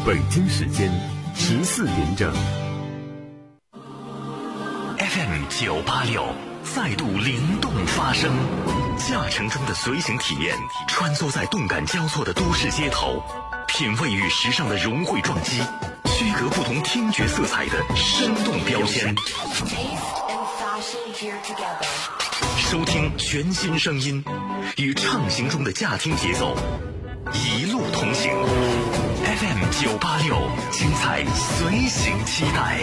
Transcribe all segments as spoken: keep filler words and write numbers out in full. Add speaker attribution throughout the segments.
Speaker 1: 北京时间十四点整。
Speaker 2: F M 九八六再度灵动发声，驾乘中的随行体验，穿梭在动感交错的都市街头，品味与时尚的融汇撞击，区隔不同听觉色彩的生动标签。收听全新声音，与畅行中的驾听节奏一路同行。F M 九八六，精彩随行期待。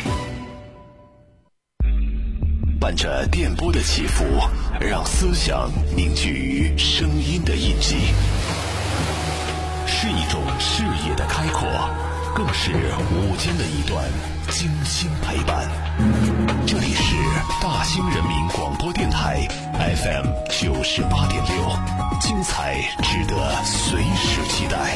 Speaker 3: 伴着电波的起伏，让思想凝聚于声音的印记，是一种视野的开阔，更是午间的一段精心陪伴。这里是大兴人民广播电台 F M 九十八点六，精彩值得随时期待。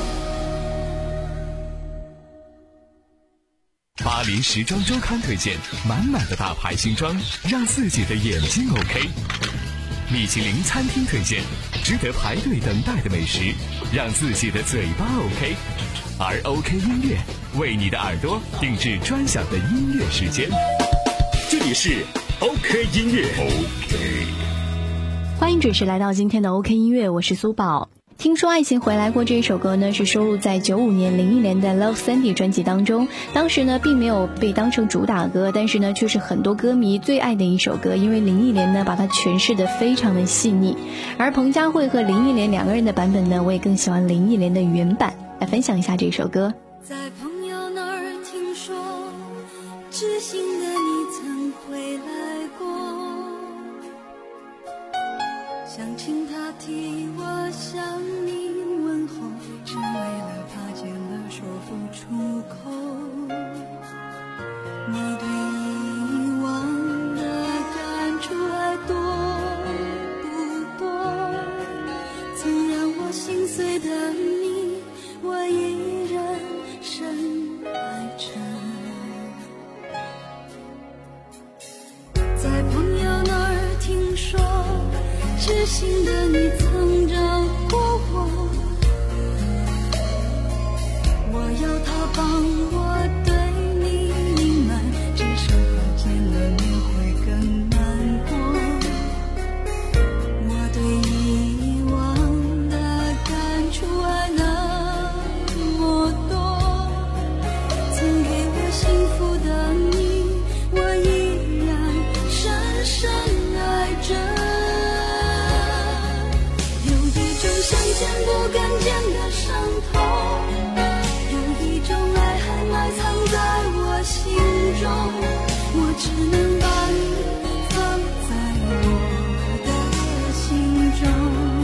Speaker 4: 巴黎时装周刊推荐满满的大牌新装，让自己的眼睛 OK。米其林餐厅推荐值得排队等待的美食，让自己的嘴巴 OK。而 OK 音乐为你的耳朵定制专享的音乐时间。这里是 OK 音乐 OK，
Speaker 5: 欢迎准时来到今天的 OK 音乐，我是苏宝。听说爱情回来过这一首歌呢，是收录在九五年林忆莲的 Love Sandy 专辑当中。当时呢并没有被当成主打歌，但是呢却是很多歌迷最爱的一首歌，因为林忆莲呢把它诠释得非常的细腻。而彭佳慧和林忆莲两个人的版本呢，我也更喜欢林忆莲的原版。来分享一下这首歌。
Speaker 6: 在朋友那儿听说，知心的你曾回来过，想请他替我向你问候，只为了怕见了说不出口。你对以往的感触还多不多？曾让我心碎的你，我依然深爱着。在朋友那儿听说，知心的你曾找过我，我要他帮我对你隐瞒，至少他见了面会更难过。我对以往的感触还那么多，曾给我幸福的你，我依然深深爱着。想见不敢见的伤痛，有一种爱还埋藏在我心中，我只能把你放在我的心中。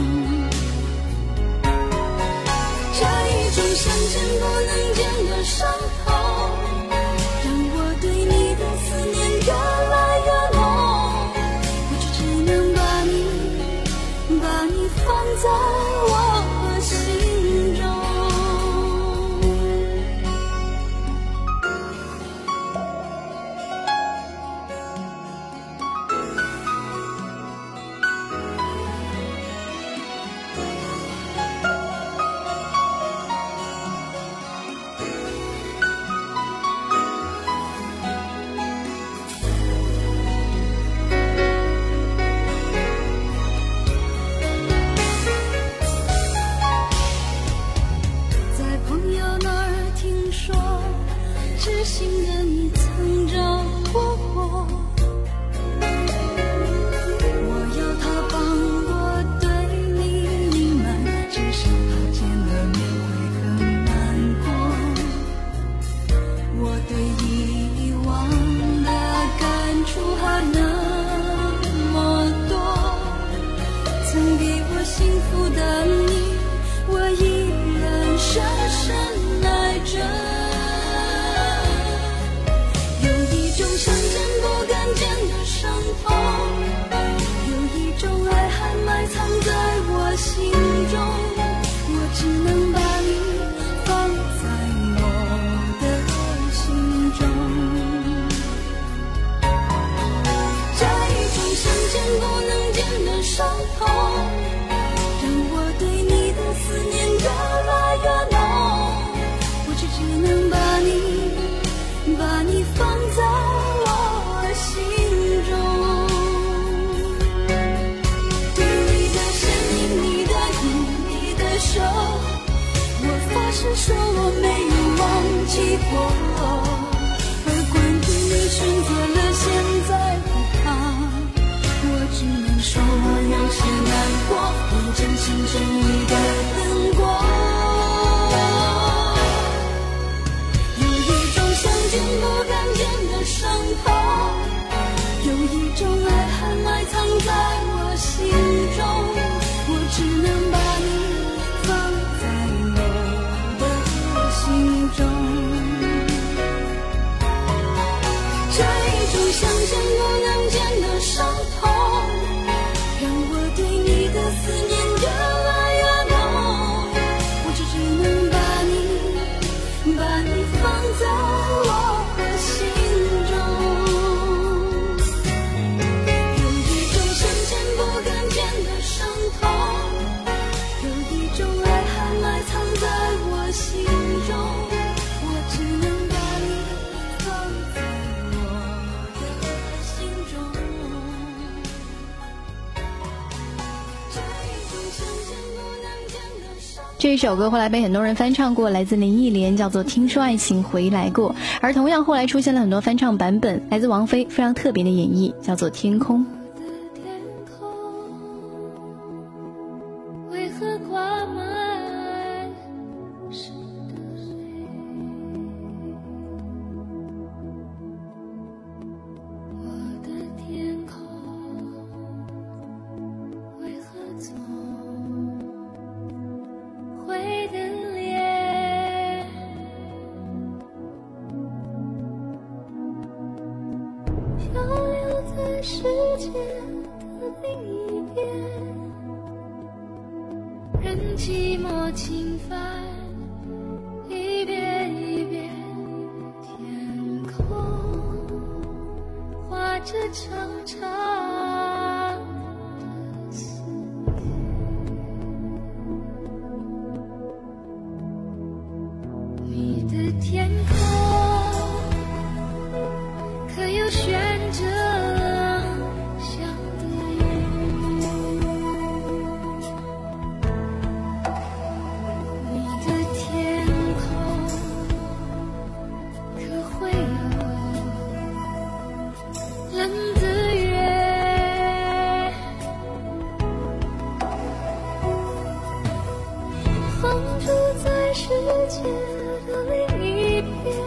Speaker 6: 这一种想见不能见的伤痛，让我对你的思念越来越浓，我就只能把你把你放在我心中。知心的你曾找过我，我要他帮我对你隐瞒，至少他见了面会更难过。我对以往的感触还那么多，曾给我幸福的你，我依然深深爱着。 是说我没有忘记过？而关于你选择了现在不怕，我只能说我有些难过，我真心真意的等过。有一种想见不敢见的伤痛，有一种爱还埋藏在我心中，我只能把你放在我的心中。这一种想见不能见的伤痛，让我对你的思念越来越浓，我只只能把你把你放在我的心中。有一种想见不敢见的伤痛，有一种爱还埋藏在我心中，我只能把你放在我的心中。这一种想见不能见的伤痛。
Speaker 5: 这一首歌后来被很多人翻唱过，来自林忆莲，叫做《听说爱情回来过》。而同样后来出现了很多翻唱版本，来自王菲非常特别的演绎，叫做《天空》。
Speaker 6: 天空为何挂满湿的泪？我的天空为何总会等裂？漂流在世界的另一边，任寂寞侵犯，一遍一遍，天空画着长长的思念。你的天空可有悬着香的云？你的天空可会有冷的月？横住在世界的另一边，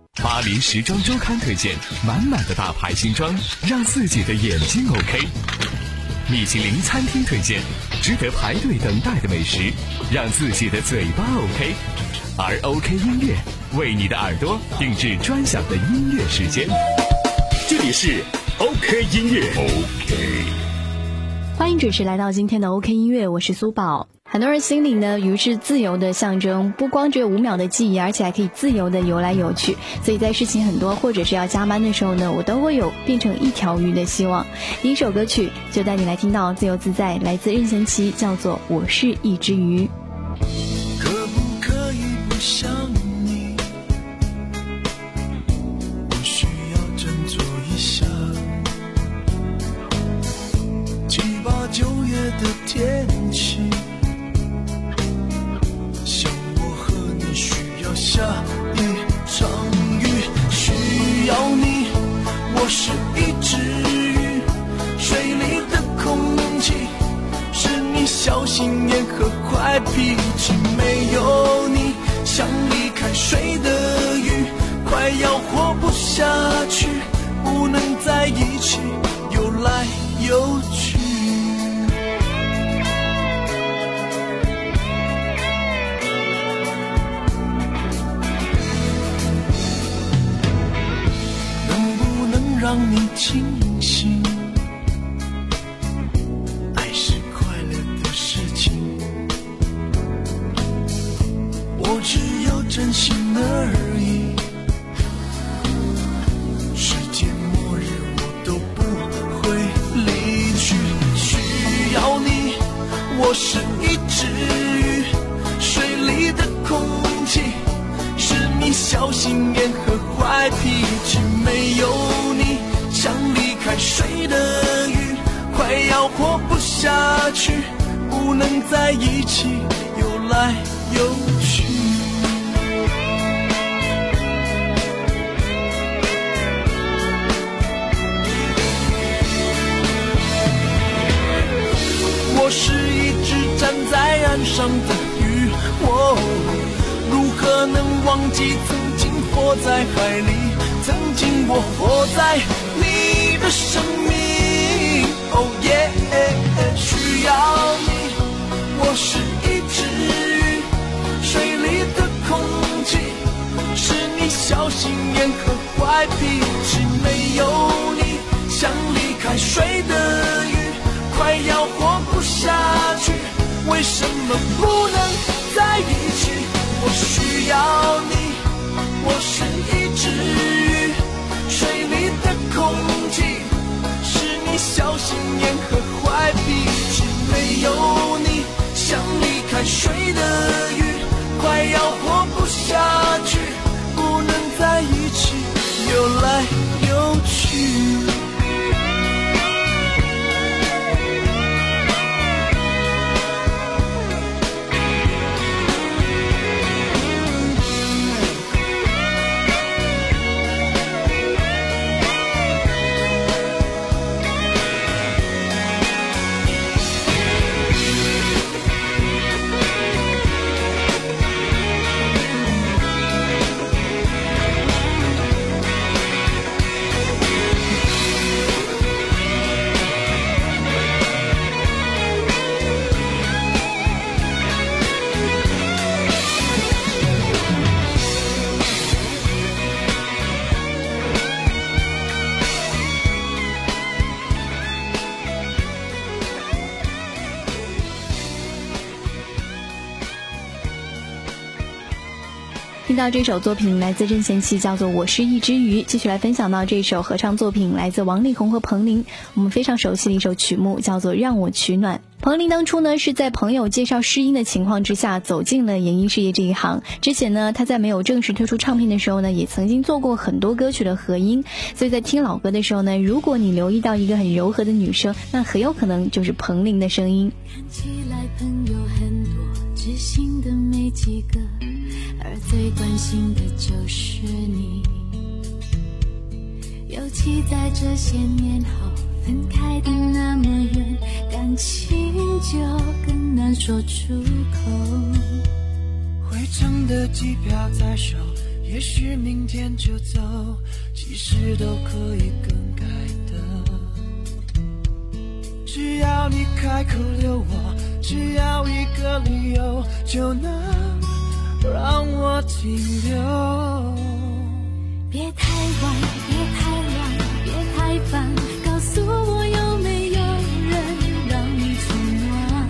Speaker 4: 巴黎时装周刊推荐，满满的大牌新装，让自己的眼睛 OK。米其林餐厅推荐，值得排队等待的美食，让自己的嘴巴 OK。而 OK 音乐为你的耳朵定制专享的音乐时间。
Speaker 1: 这里是 OK 音乐 OK。
Speaker 5: 欢迎准时来到今天的 OK 音乐，我是苏宝。很多人心里呢，鱼是自由的象征，不光只有五秒的记忆，而且还可以自由的游来游去。所以在事情很多或者是要加班的时候呢，我都会有变成一条鱼的希望。第一首歌曲就带你来听到自由自在，来自任贤齐，叫做《我是一只鱼》。
Speaker 7: 可不可以不想你？我需要振作一下。七八九月的天气，像我和你需要下一场雨，需要你。我是一只鱼，水里的空气是你小心眼和坏脾气，没有你像离开水的鱼，快要活不下去，不能在一起游来游去。能不能让你清醒？爱是快乐的事情，我只有真心而已。世界末日我都不会离去，需要你。我是一只鱼，水里的空气是你小心眼和坏脾气，没有你像离开水的鱼，快要活不下去，不能在一起游来游去。我是一只站在岸上的鱼，哦，如何能忘记曾经活在海里，曾经我活在你的生命。哦耶，需要你。我是一只鱼，水里的空气是你小心眼和坏脾气，没有你像离开水的鱼，快要活不下去，为什么不能在一起？我需要你。我是一只鱼，水里的空气是你小心眼和坏脾气，没有你像离开水的鱼，快要活不下去，不能在一起游来游去。
Speaker 5: 听到这首作品来自任贤齐，叫做《我是一只鱼》。继续来分享到这首合唱作品，来自王力宏和彭羚，我们非常熟悉的一首曲目，叫做《让我取暖》。彭羚当初呢是在朋友介绍试音的情况之下走进了演艺事业这一行。之前呢她在没有正式推出唱片的时候呢，也曾经做过很多歌曲的合音，所以在听老歌的时候呢，如果你留意到一个很柔和的女声，那很有可能就是彭羚的声音。
Speaker 6: 看起来朋友很多，知心的没几个，而最关心的就是你，尤其在这些年后分开的那么远，感情就更难说出口。
Speaker 7: 回程的机票在手， 也许明天就走，其实都可以更改的。只要你开口留我，只要一个理由，就能让我停留。
Speaker 6: 别太晚，别太乱，别太烦，告诉我有没有人让你取暖。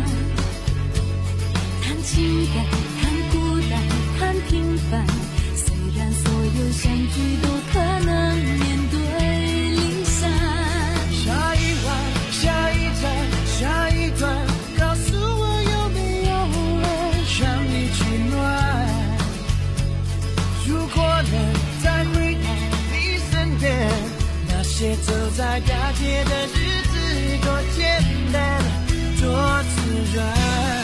Speaker 6: 谈情感，谈孤单，谈平凡，虽然所有相聚都可能面对离散。
Speaker 7: 下一晚，下一站，下一段，告诉我有没有人让你取暖。如果能再回到你身边，那些走在大街的日子多简单，多自然。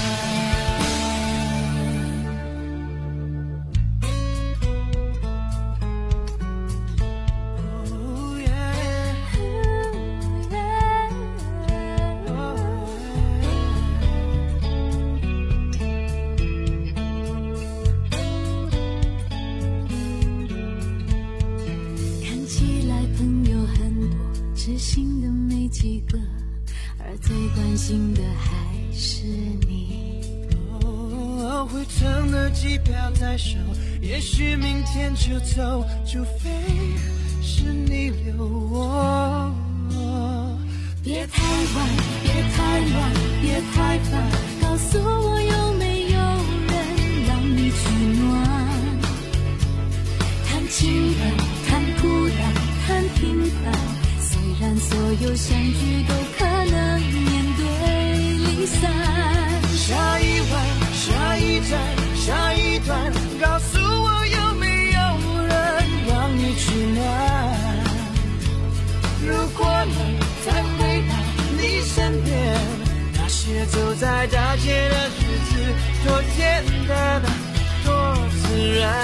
Speaker 6: 知心的没几个，而最关心的还是你。
Speaker 7: 哦，回程的机票在手，也许明天就走，除非是你留我。
Speaker 6: 别太晚，别太乱，别太烦，告诉我有没有人让你取暖。谈情感，谈孤单，谈平凡，虽然所有相聚都可能面对离散。
Speaker 7: 下一晚，下一站，下一段，告诉我有没有人让你取暖。如果能再回到你身边，那些走在大街的日子多简单，多自然。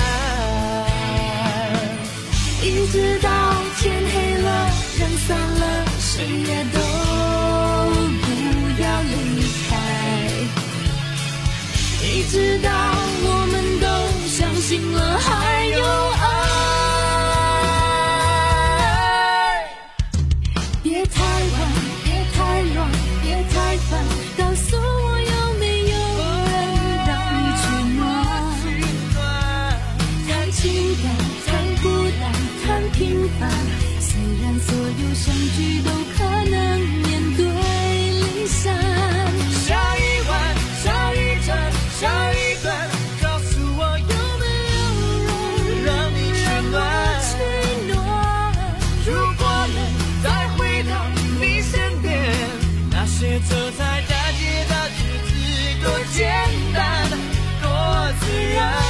Speaker 6: 一直到天黑了，人散了，谁也都不要离开，一直到我们都相信了还有爱。别太晚，别太乱，别太烦，告诉我有没有人让你取暖。谈情感，谈孤单，谈平凡，虽然所有相聚都可能面对离散。
Speaker 7: 下一晚，下一站，下一段，告诉我有没有人让你取暖。如果能再回到你身边，那些走在大街的日子多简单，多自然。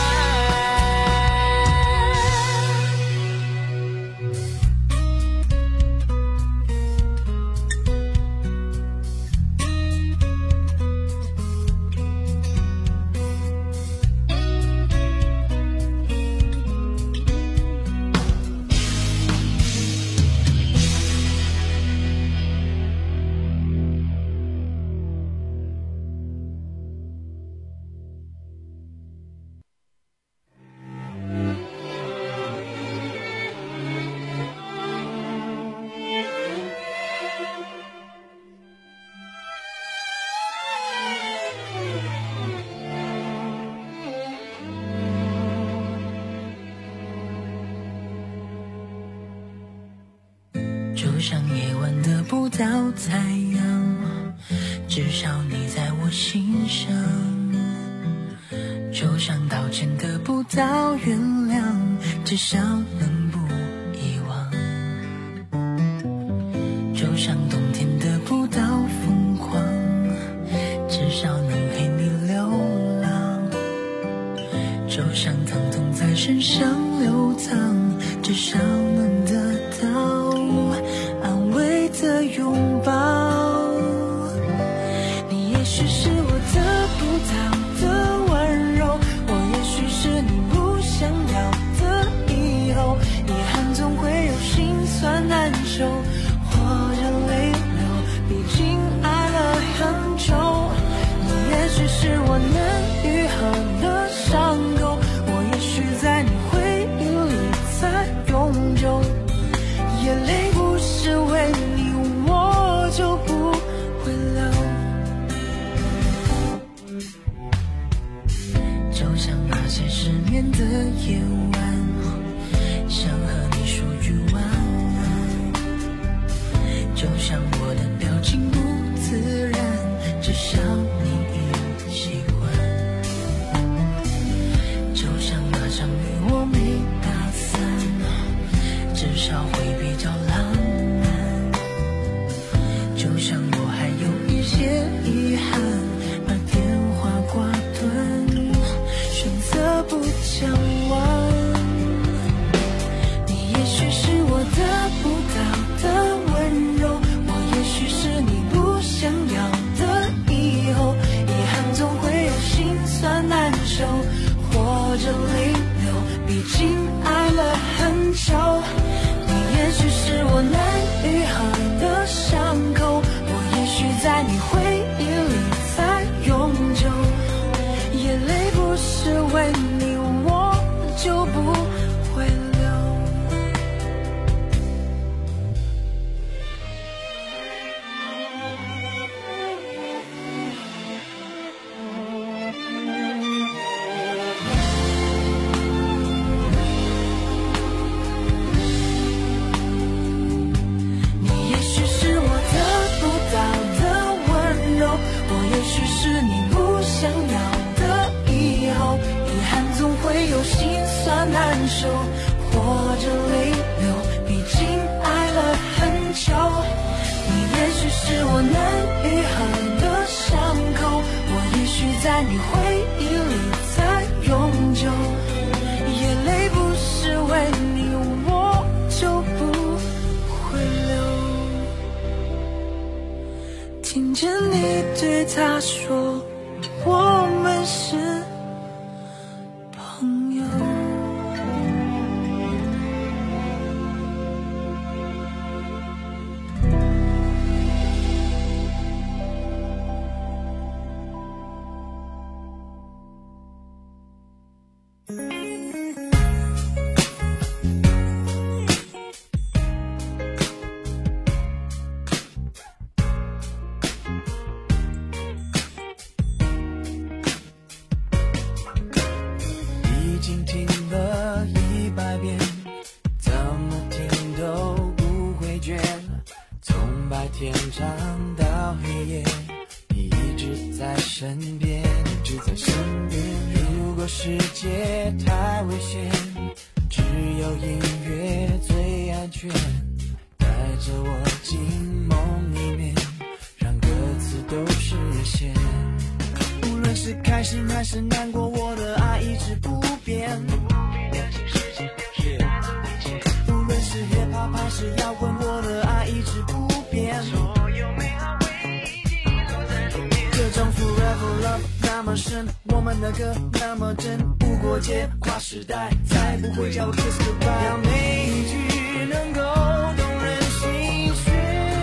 Speaker 8: 就像夜晚得不到太阳，至少你在我心上。就像道歉得不到原谅，至少能不遗忘。就像冬天得不到疯狂，至少能陪你流浪。就像疼痛在身上流淌，至少能得到安慰的拥抱。你也许是我得不到的温柔，我也许是你不想要的以后。遗憾总会有心酸难受，或者泪流，毕竟爱了很久。你也许是我能愈合的伤口，我也许在你回难受，或者泪流，毕竟爱了很久。你也许是我难愈合的伤口，我也许在你回忆里才永久。眼泪不是为你，我就不会流。听见你对他说，我们是朋友。
Speaker 7: 已经听了一百遍，怎么听都不会倦。从白天唱到黑夜，你一直在身边，一直在身边。如果世界太危险，只有音乐最安全。带着我进梦里面，让歌词都实现。无论是开心还是难过，我的爱一直不变。无论是 hip hop 还是摇滚，我的爱一直不变。这种 forever love 那么深，我们的歌那么真，无国界跨时代，再不会叫我 kiss goodbye。让每一句能够动人心弦。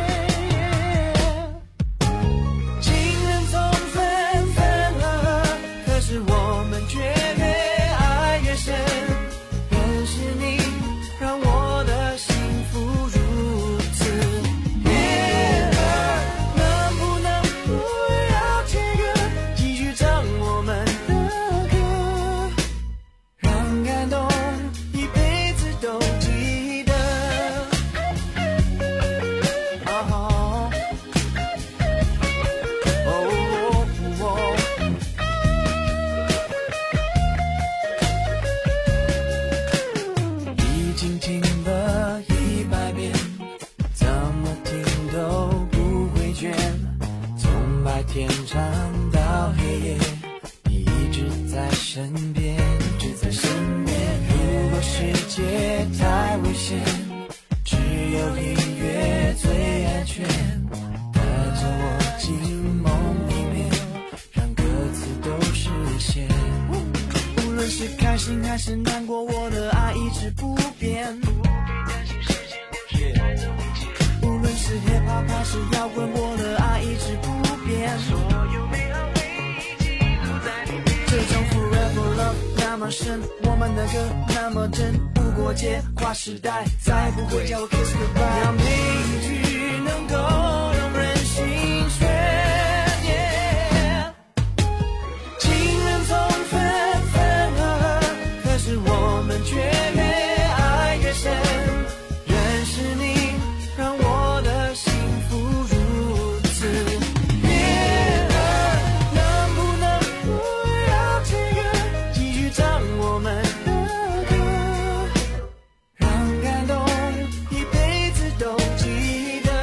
Speaker 7: 情人总分分合合，可是我们却越爱越深。认识你让我的幸福如此悦耳，能不能不要切割，继续唱我们的歌，让感动一辈子都记得。哦哦哦，已经听了一百遍，怎么听都不会倦。从白天唱到黑夜，你一直在身边，一直在身边。如果世界太危险，只有音乐最安全。带着我进梦里面，让歌词都实现。无论是开心还是难过，我的爱一直不变。无论是 hip hop 还是摇滚，我的爱一直不变。这种 forever love 那么深，我们的歌那么真，无国界跨时代，再不会叫我 kiss goodbye。让每一句能够让人心弦。情人总分分合合，可是我们却越爱越深。认识你让我的幸福如此悦耳，能不能不要切割，继续唱我们的歌，让感动一辈子都记得。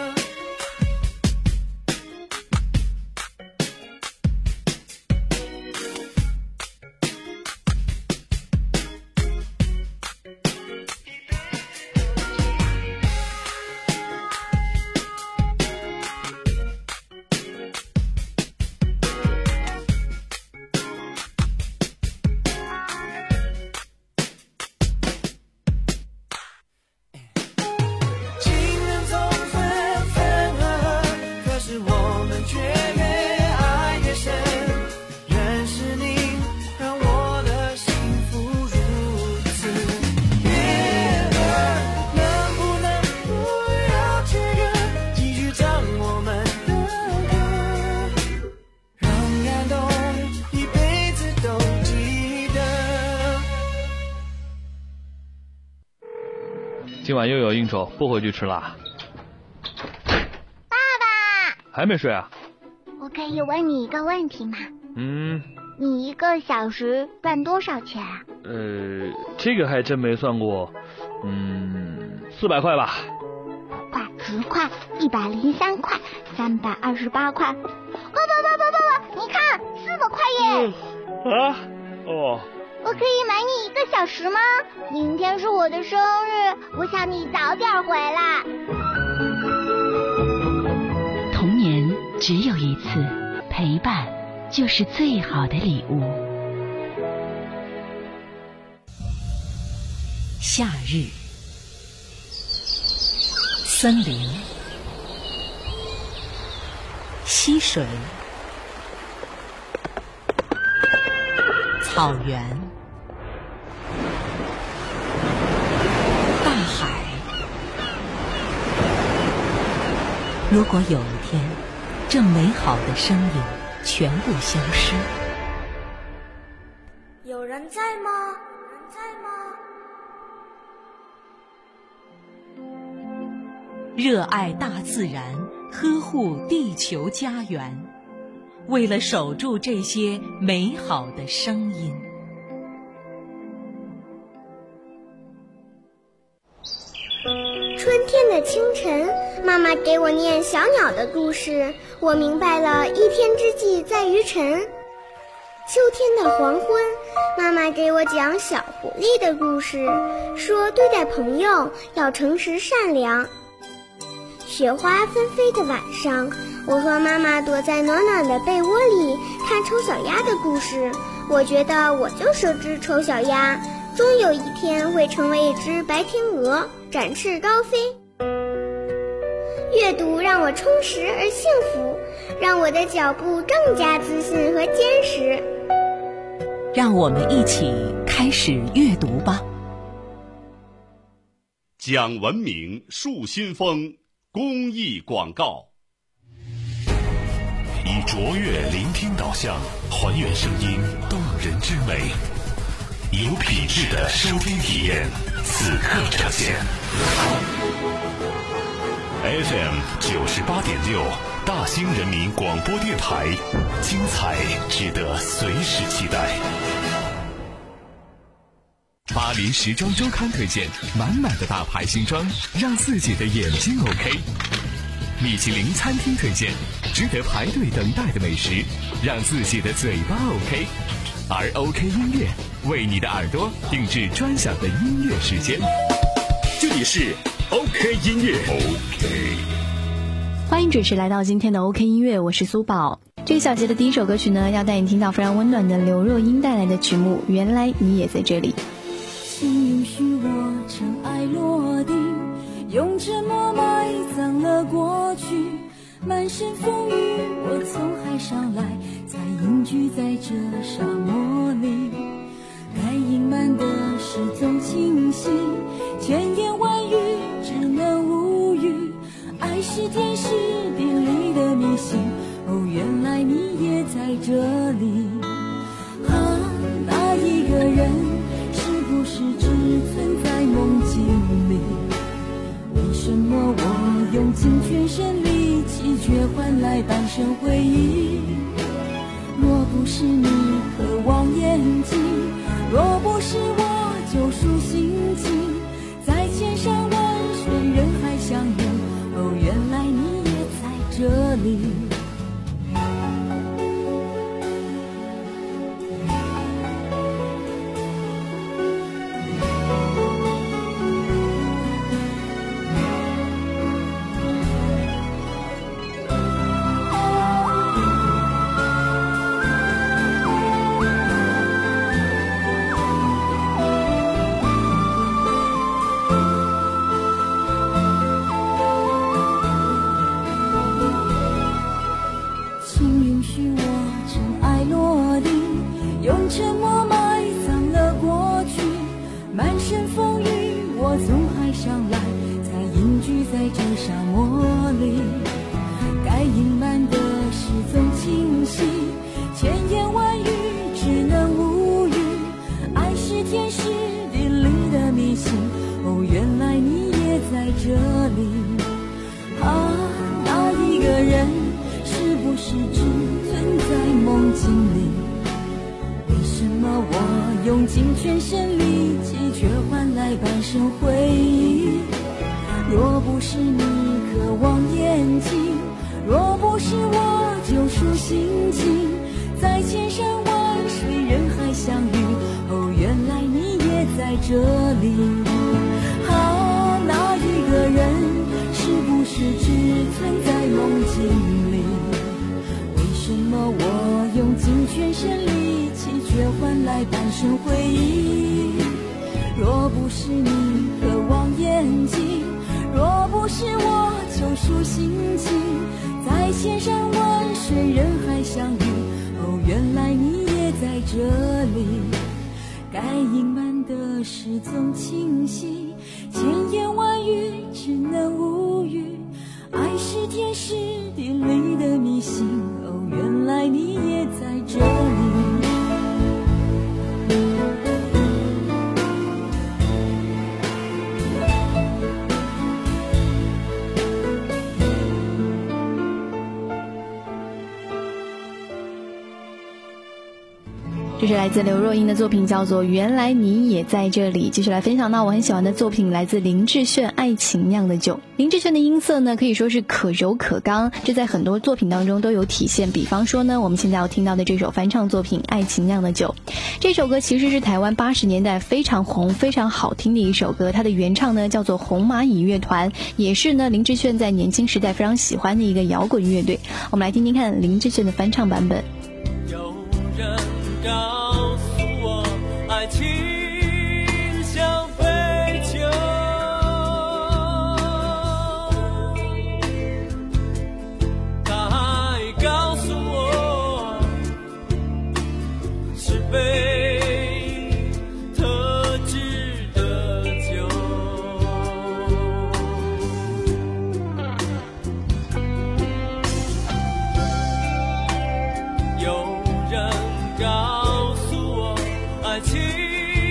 Speaker 7: 情人总分分合合，可是我们却越爱越深。认识你让我的幸福如此悦耳，能不能不要切割，继续唱我们的歌，让感动一辈子都记得。
Speaker 9: 今晚又有应酬，不回去吃啦。
Speaker 10: 爸爸，
Speaker 9: 还没睡啊？
Speaker 10: 我可以问你一个问题吗？
Speaker 9: 嗯，
Speaker 10: 你一个小时赚多少钱啊？
Speaker 9: 呃，这个还真没算过，嗯，四百块吧。
Speaker 10: 五块、十块、一百零三块、三百二十八块。爸爸爸爸爸爸，你看，四百块耶！
Speaker 9: 嗯、啊，哦。
Speaker 10: 我可以买你一个小时吗？明天是我的生日，我想你早点回来。
Speaker 11: 童年只有一次，陪伴就是最好的礼物。夏日，森林，溪水，草原，大海。如果有一天，这美好的声音全部消失，
Speaker 8: 有人在吗？有人在吗？
Speaker 11: 热爱大自然，呵护地球家园，为了守住这些美好的声音。
Speaker 12: 春天的清晨，妈妈给我念小鸟的故事，我明白了一天之计在于晨。秋天的黄昏，妈妈给我讲小狐狸的故事，说对待朋友要诚实善良。雪花纷飞的晚上，我和妈妈躲在暖暖的被窝里看丑小鸭的故事，我觉得我就是只丑小鸭，终有一天会成为一只白天鹅，展翅高飞。阅读让我充实而幸福，让我的脚步更加自信和坚实。
Speaker 11: 让我们一起开始阅读吧。
Speaker 1: 讲文明树新风公益广告。
Speaker 3: 以卓越聆听导向，还原声音动人之美，有品质的收听体验，此刻呈现。F M 九十八点六，大兴人民广播电台，精彩值得随时期待。
Speaker 4: 巴黎时装周刊推荐满满的大牌新装，让自己的眼睛 OK。米其林餐厅推荐值得排队等待的美食，让自己的嘴巴 OK。而 OK 音乐为你的耳朵定制专享的音乐时间。
Speaker 1: 这里是 OK 音乐 OK。
Speaker 5: 欢迎准时来到今天的 OK 音乐，我是苏宝。这个小节的第一首歌曲呢，要带你听到非常温暖的刘若英带来的曲目《原来你也在这里》。
Speaker 6: 请允许我尘埃落定，用沉默埋葬了过去，满身风雨我从海上来，才隐居在这沙漠里。该隐瞒的事总清晰，千言万语只能无语，爱是天时地利的迷信，哦，原来你也在这里。啊，那一个人是不是只存在梦境里？为什么我用尽全身力气，却换来半生回忆？若不是你渴望眼睛，若不是我救赎心情，在千山万水人海相遇，哦，原来你也在这里。
Speaker 8: 用尽全身力气，却换来半生回忆。若不是你渴望眼睛，若不是我救赎心情，在千山万水人海相遇，哦，原来你也在这里。啊，那一个人是不是只存在梦境里？为什么我用尽全身力气，却换来半生回忆？若不是你渴望眼睛，若不是我救赎心情，在千山万水人海相遇，哦，原来你也在这里。该隐瞒的事总清晰，千言万语只能无语。爱是天时地利的迷信，哦，原来你也在这里。
Speaker 5: 这是来自刘若英的作品，叫做《原来你也在这里》。继续来分享到我很喜欢的作品，来自林志炫《爱情酿的酒》。林志炫的音色呢，可以说是可柔可刚，这在很多作品当中都有体现。比方说呢，我们现在要听到的这首翻唱作品《爱情酿的酒》，这首歌其实是台湾八十年代非常红、非常好听的一首歌。它的原唱呢叫做红蚂蚁乐团，也是呢林志炫在年轻时代非常喜欢的一个摇滚乐队。我们来听听看林志炫的翻唱版本。
Speaker 7: 有人告诉我，爱情像杯酒，他还告诉我，是杯特制的酒。有人告诉我，爱情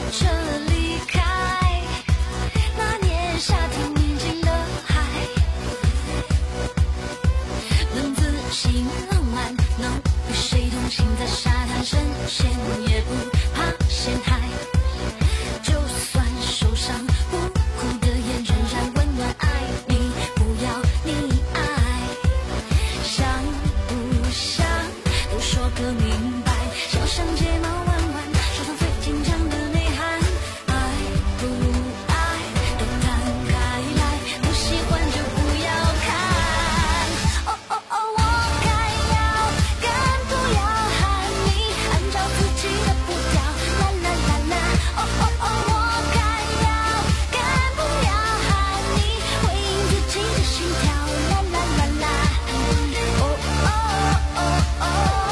Speaker 6: 着离开那年夏天宁静的海，轮子行浪漫，能与谁同行在沙滩深陷，也不怕陷害。就算受伤，不哭的眼仍然温暖。爱你，不要你爱，想不想都说个明白。小巷睫毛弯弯，手上最坚强的内涵。爱不爱都摊开来，不喜欢就不要看。哦哦哦，我该要敢不要喊你，按照自己的步调，啦啦啦啦。哦哦哦，我该要敢不要喊你，回应自己的心跳，啦啦啦啦。哦哦哦哦。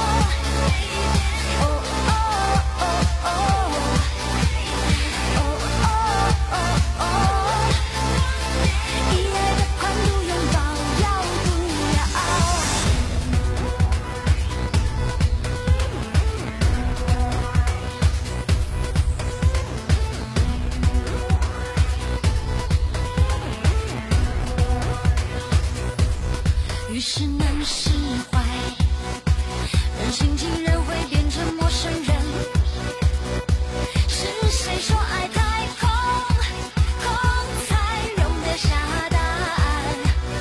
Speaker 6: 于是难释怀，任性情人会变成陌生人。是谁说爱太空，空才容得下答案？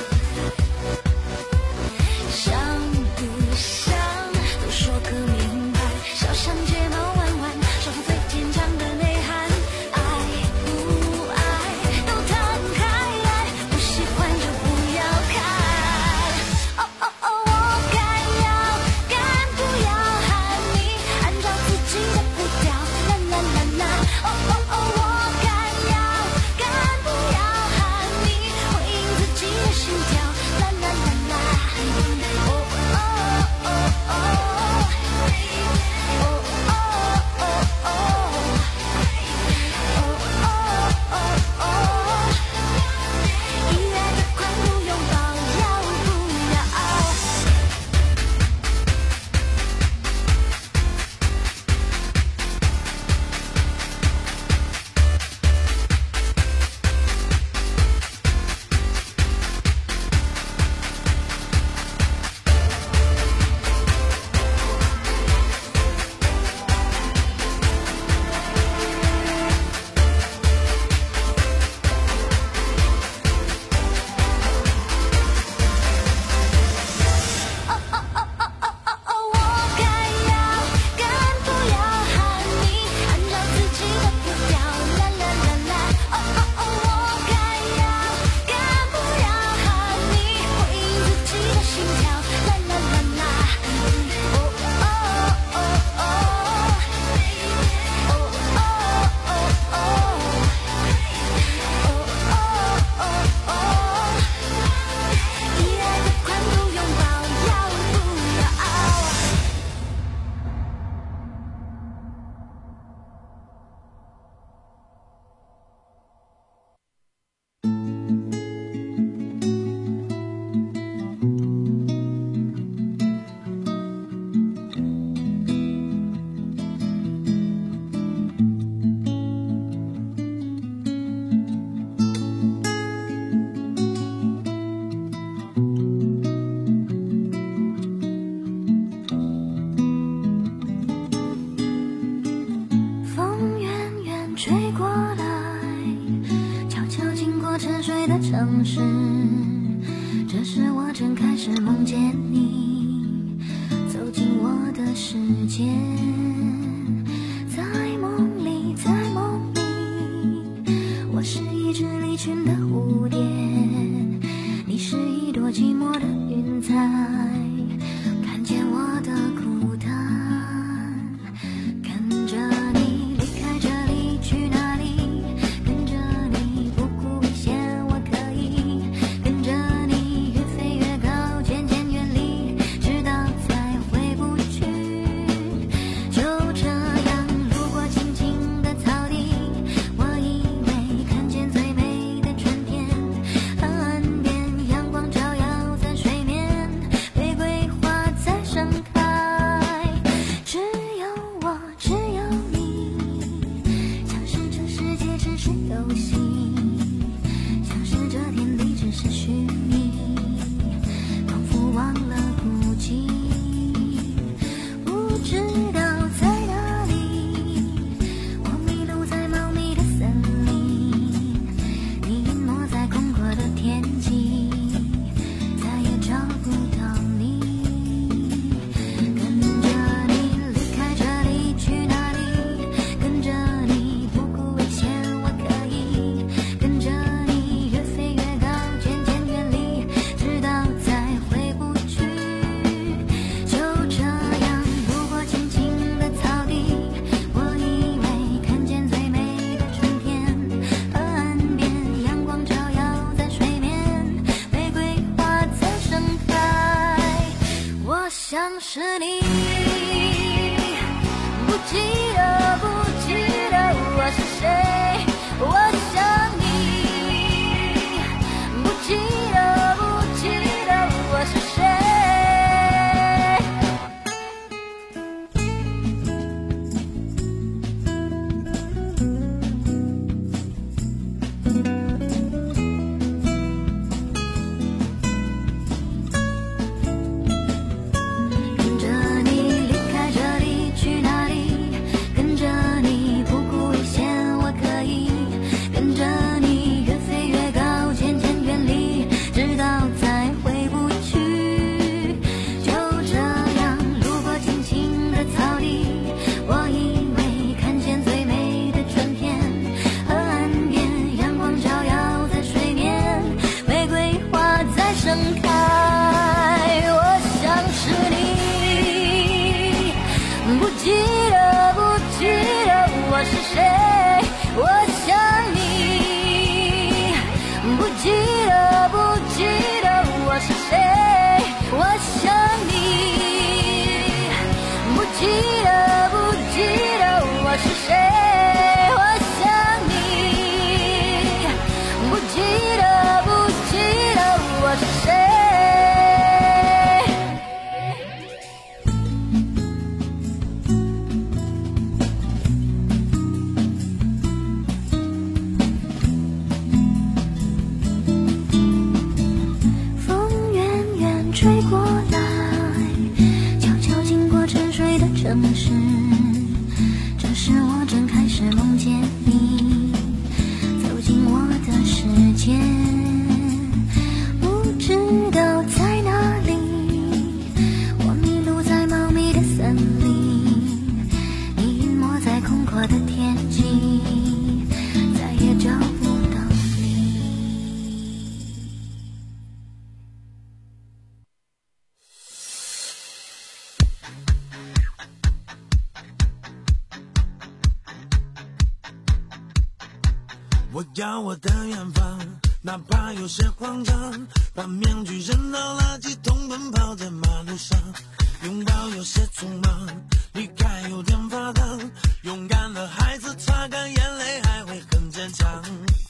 Speaker 6: 想不想都说个明白？小巷睫毛弯弯，手上最坚强的内涵。爱不爱都摊开来，不喜欢就不要看。哦哦哦，我该要敢不要喊你，按照自己的步调，啦啦啦啦。哦哦哦，我该要敢不要喊你，回应自己的心跳，啦啦啦啦。哦哦哦哦，哦哦哦哦，哦哦哦哦，依赖的宽度拥抱要不要？我该要敢不要喊你，按照自己的步调，啦啦啦啦。哦哦哦，我该要敢不要喊你，回应自己的心跳，啦啦啦啦。哦哦哦哦，哦哦哦哦，哦哦哦哦，依赖的宽度拥抱要不要？风远远吹过来，悄悄经过沉睡的城市。这时我正开始梦见你，走进我的世界。在梦里，在梦里，我是一只离群的蝴蝶，你是一朵寂寞的云彩。看见我的孤单，跟着你离开这里去哪里？跟着你不顾危险，我可以跟着你越飞越高，渐渐远离，直到再回不去。就这样路过青青的草地，我以为看见最美的春
Speaker 8: 是你，不记得不记得我是谁，我想你，不记得不记得我是谁。
Speaker 7: 我要我的远方，哪怕有些慌张，把面具扔到垃圾桶，奔跑在马路上，拥抱有些匆忙，离开有点发烫，勇敢的孩子擦干眼泪还会很坚强。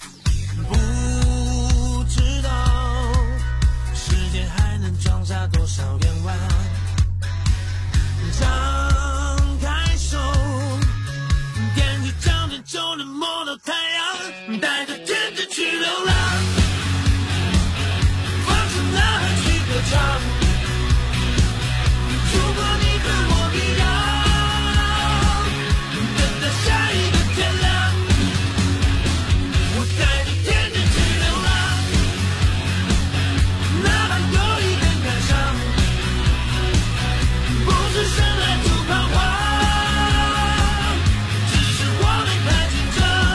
Speaker 7: 不知道世界还能装下多少愿望，张开手，踮起脚尖就能摸到太阳，带着天真去流浪，放声呐喊去歌唱。如果你和我一样，等待下一个天亮，我带着天真去流浪，哪怕有一点感伤，不是生来就彷徨，只是我没太紧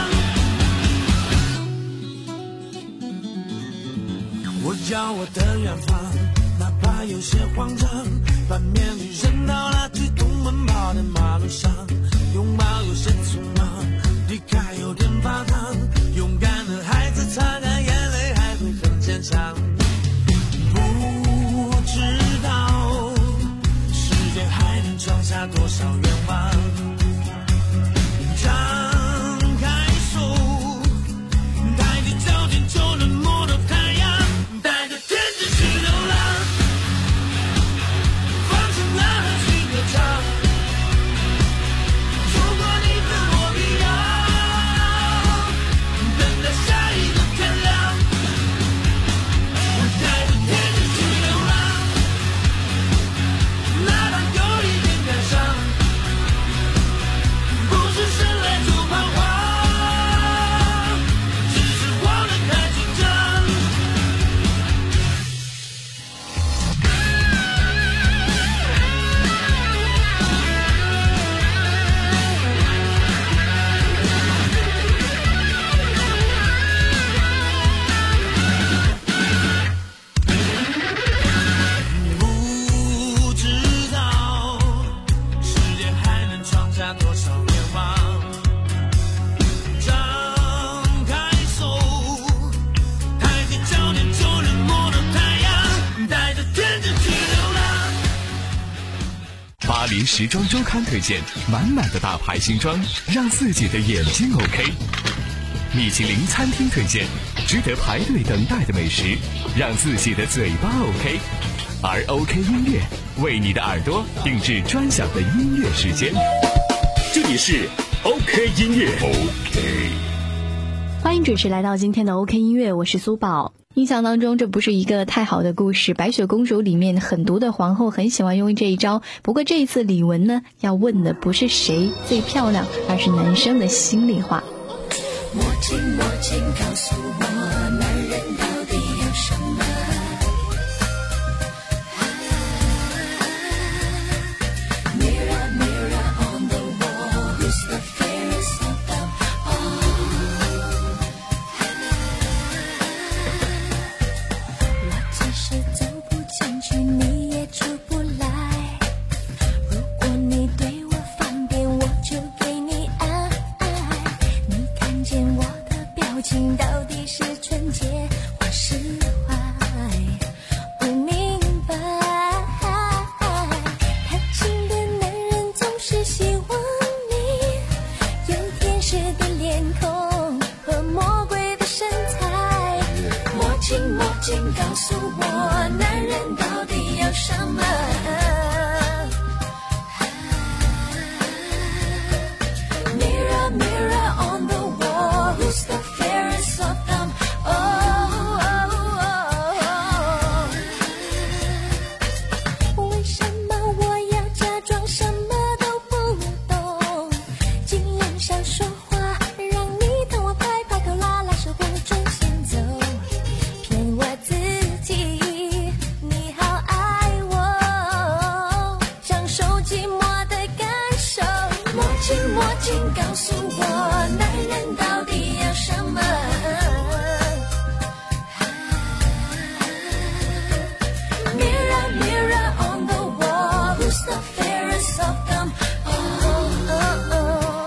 Speaker 7: 张。我要我的远方，哪怕有些慌张，把面具扔到垃圾桶，奔跑在马路上，拥抱有些匆忙，离开有点发烫，勇敢的孩子擦干眼泪还会很坚强。不知道世界还能装下多少愿望，张开手，抬起脚尖就能摸到太阳，带着天真去流浪，放声呐喊去歌唱。如果你和我一
Speaker 4: 林时装周刊推荐，满满的大牌新装，让自己的眼睛 OK。米其林餐厅推荐，值得排队等待的美食，让自己的嘴巴 OK。而 OK 音乐为你的耳朵定制专享的音乐时间。
Speaker 2: 这里是 OK 音乐
Speaker 3: OK。
Speaker 5: 欢迎准时来到今天的 OK 音乐，我是苏宝。印象当中这不是一个太好的故事，白雪公主里面狠毒的皇后很喜欢用这一招，不过这一次李玟呢要问的不是谁最漂亮，而是男生的心里话。
Speaker 6: 魔镜魔镜告诉我，男人到底有什么？ Mirror mirror on the wall, who's the fairest of them all? 我只是走不进去，你也出不来。如果你对我方便，我就给你爱。你看见我的表情，到底是纯洁或是坏？不明白。贪心的男人总是希望你有天使的脸孔和魔鬼的身材。魔镜魔镜告诉我，男人到底要什么？ Mirror, mirror on the wall, who's the fairest of them all? Oh, 为什么我要假装什么都不懂？尽量少说话，让你疼我拍拍头，拉拉手，不准先走，骗我自己，你好爱我，享受寂寞的感受。魔镜魔镜告诉我，男人到底要什么？ Mirror mirror on the wall, who's the fairest of them all?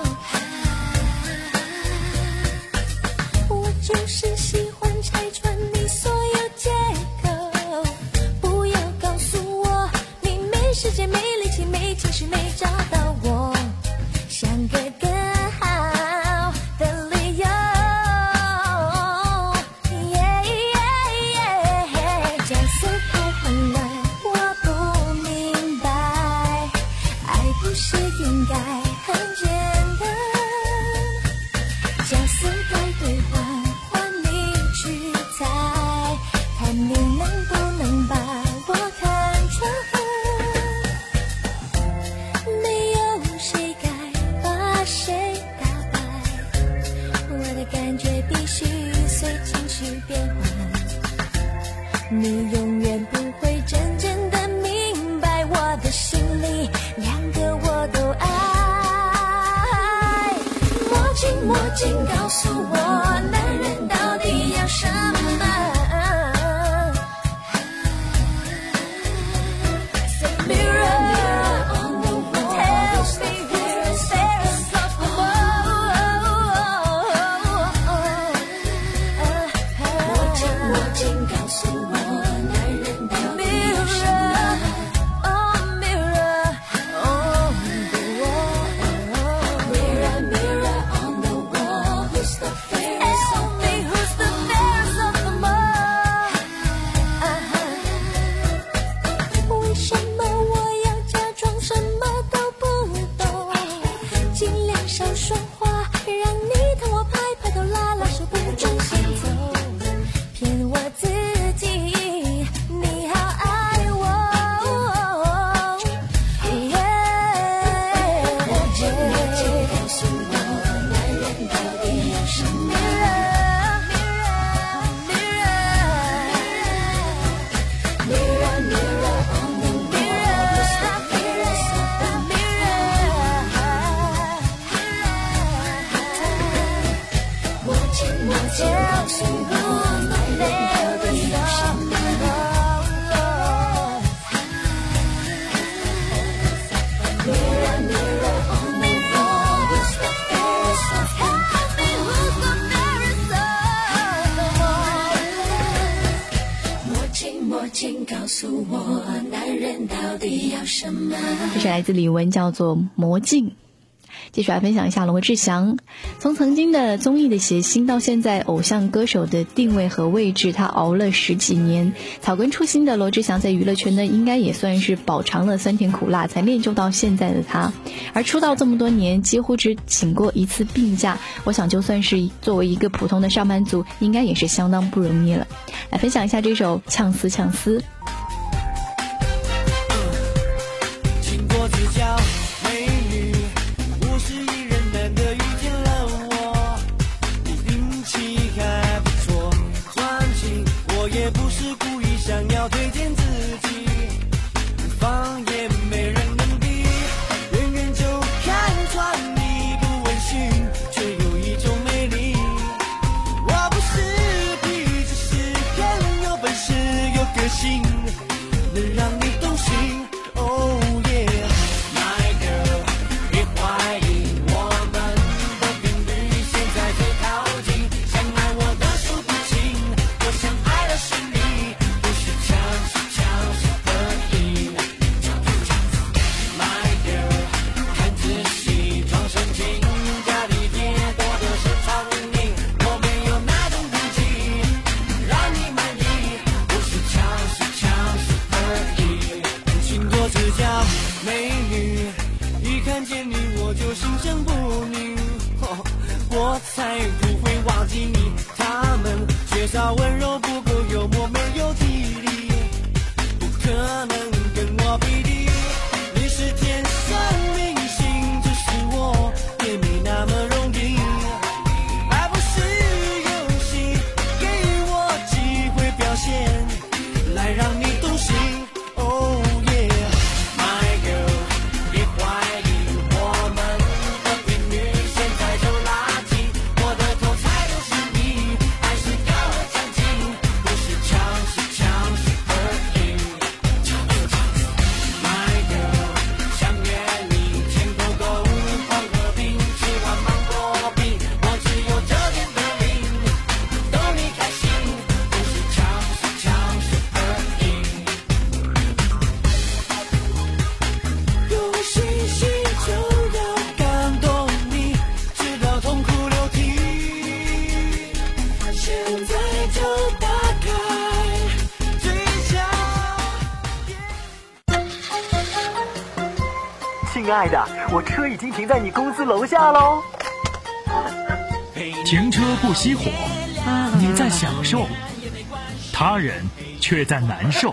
Speaker 6: 我就是喜欢拆穿你所有借口，不要告诉我你没时间、没力气、没情绪、没找到我。 想个更好的理由，角色太混乱，我不明白，爱不是应该很简单，角色该兑换，换你去猜，看你能不能把我看穿。 没有谁该把谁打败，我的感觉必须随情绪变换。你永远不会真正的明白我的心里，两个我都爱。魔镜魔镜告诉我，男人到底要什么？ Mirror, mirror on the wall, tell me who's the fairest of them all? 魔镜魔镜告诉我，男人到底有什么 ？Oh mirror on the wall, mirror mirror on the wall, who's the fairest of them? Tell me who's the fairest of them all? 为什么我要假装什么都不懂？尽量少说话，让你疼我拍拍头，拉拉手，不准先走，骗我自己，你好爱我。魔镜魔镜告诉我，男人到底要什么？ Mirror, mirror on the wall, who's the fairest of them all? 魔镜魔镜告诉我，男人到底要什么 ？Mirror, mirror on the wall, who's the fairest of them? Tell me who's the fairest of them all? 魔镜魔镜告诉我，男人到底要什么？
Speaker 5: 这是来自李玟，叫做《魔镜》。继续来分享一下罗志祥，从曾经的综艺的谐星到现在偶像歌手的定位和位置，他熬了十几年。草根出新的罗志祥在娱乐圈呢，应该也算是饱尝了酸甜苦辣，才练就到现在的他。而出道这么多年，几乎只请过一次病假，我想就算是作为一个普通的上班族，应该也是相当不容易了。来分享一下这首《呛丝呛丝》。
Speaker 13: 亲爱的，我车已经停在你公司楼下喽。
Speaker 14: 停车不熄火，你在享受，他人却在难受。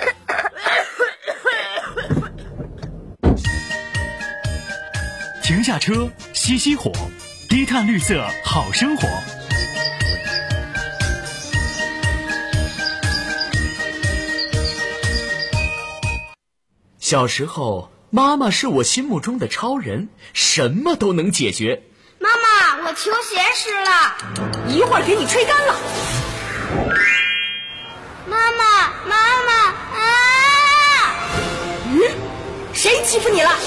Speaker 14: 停下车，熄熄火，低碳绿色好生活。
Speaker 15: 小时候，妈妈是我心目中的超人，什么都能解决。
Speaker 12: 妈妈，我球鞋湿了，
Speaker 11: 一会儿给你吹干了。
Speaker 12: 妈妈，妈妈啊！
Speaker 11: 嗯，谁欺负你了？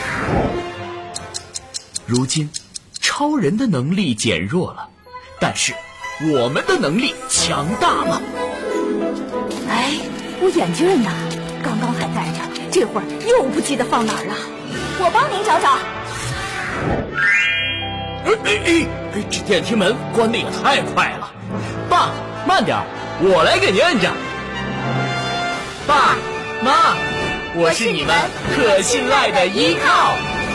Speaker 15: 如今，超人的能力减弱了，但是我们的能力强大了。
Speaker 11: 哎，我眼镜呢？刚刚还戴着，这会儿又不记得放哪儿了。
Speaker 10: 我帮您找找。
Speaker 15: 哎哎哎！这电梯门关得也太快了。爸，慢点，我来给您摁着。爸妈，我是你们可信赖的依靠。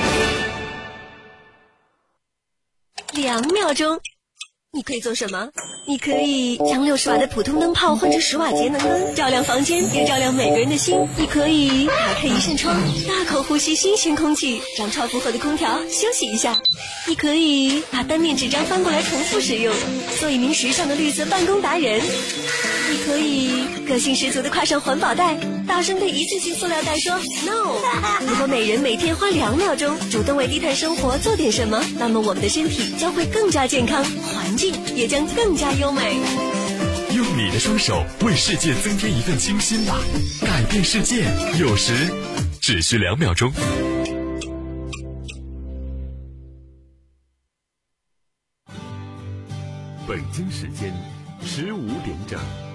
Speaker 16: 两秒钟，你可以做什么？你可以将六十瓦的普通灯泡换成十瓦节能灯，照亮房间，也照亮每个人的心。你可以打开一扇窗，大口呼吸新鲜空气，让超负荷的空调休息一下。你可以把单面纸张翻过来重复使用，做一名时尚的绿色办公达人。你可以个性十足的跨上环保袋，大声对一次性塑料袋说 no。 如果每人每天花两秒钟主动为低碳生活做点什么，那么我们的身体将会更加健康，环境也将更加优美。
Speaker 4: 用你的双手为世界增添一份清新吧，改变世界有时只需两秒钟。
Speaker 3: 北京时间十五点整。